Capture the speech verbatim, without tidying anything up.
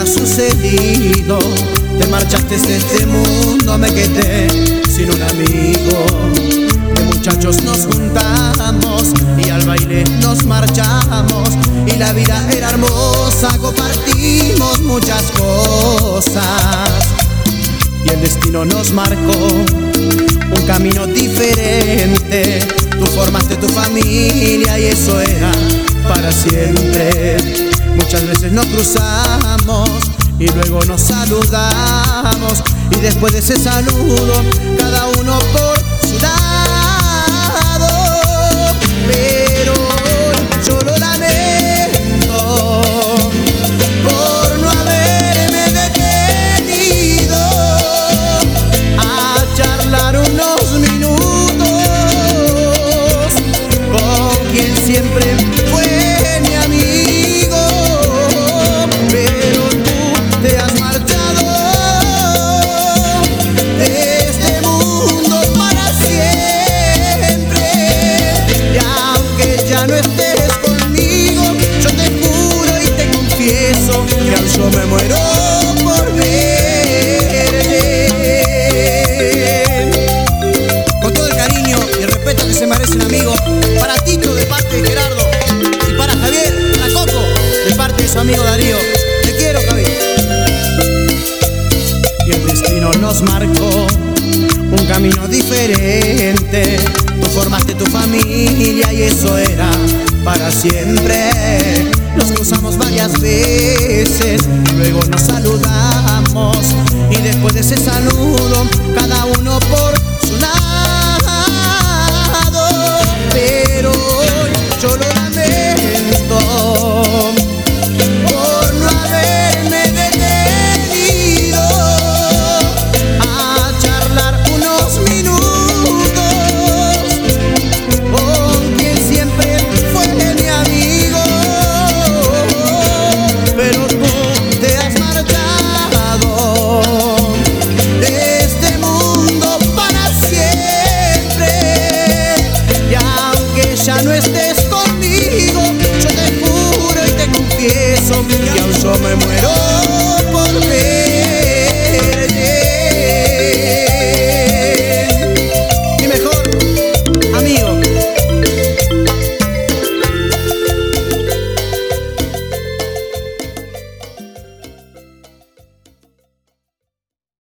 ha sucedido. Te marchaste de este mundo, me quedé sin un amigo. De muchachos nos juntamos y al baile nos marchamos, y la vida era hermosa, compartimos muchas cosas. Y el destino nos marcó un camino diferente. Tú formaste tu familia y eso era para siempre. Muchas veces nos cruzamos y luego nos saludamos, y después de ese saludo cada uno por su lado. Pero yo lo lamento por no haberme detenido a charlar unos minutos con quien siempre fue mi amigo. Pero tú te has marchado de este mundo para siempre, y aunque ya no estés conmigo, yo te juro y te confieso que aún yo me muero por verte. Con todo el cariño y el respeto que se merece un amigo, para Tito de parte de Gerardo, y para Javier, para Coco de parte de su amigo Darío. Te quiero, Javi. Y el destino nos marcó un camino diferente. Tú formaste tu familia y eso era para siempre. Nos cruzamos varias veces, luego nos saludamos, y después de ese saludo cada uno por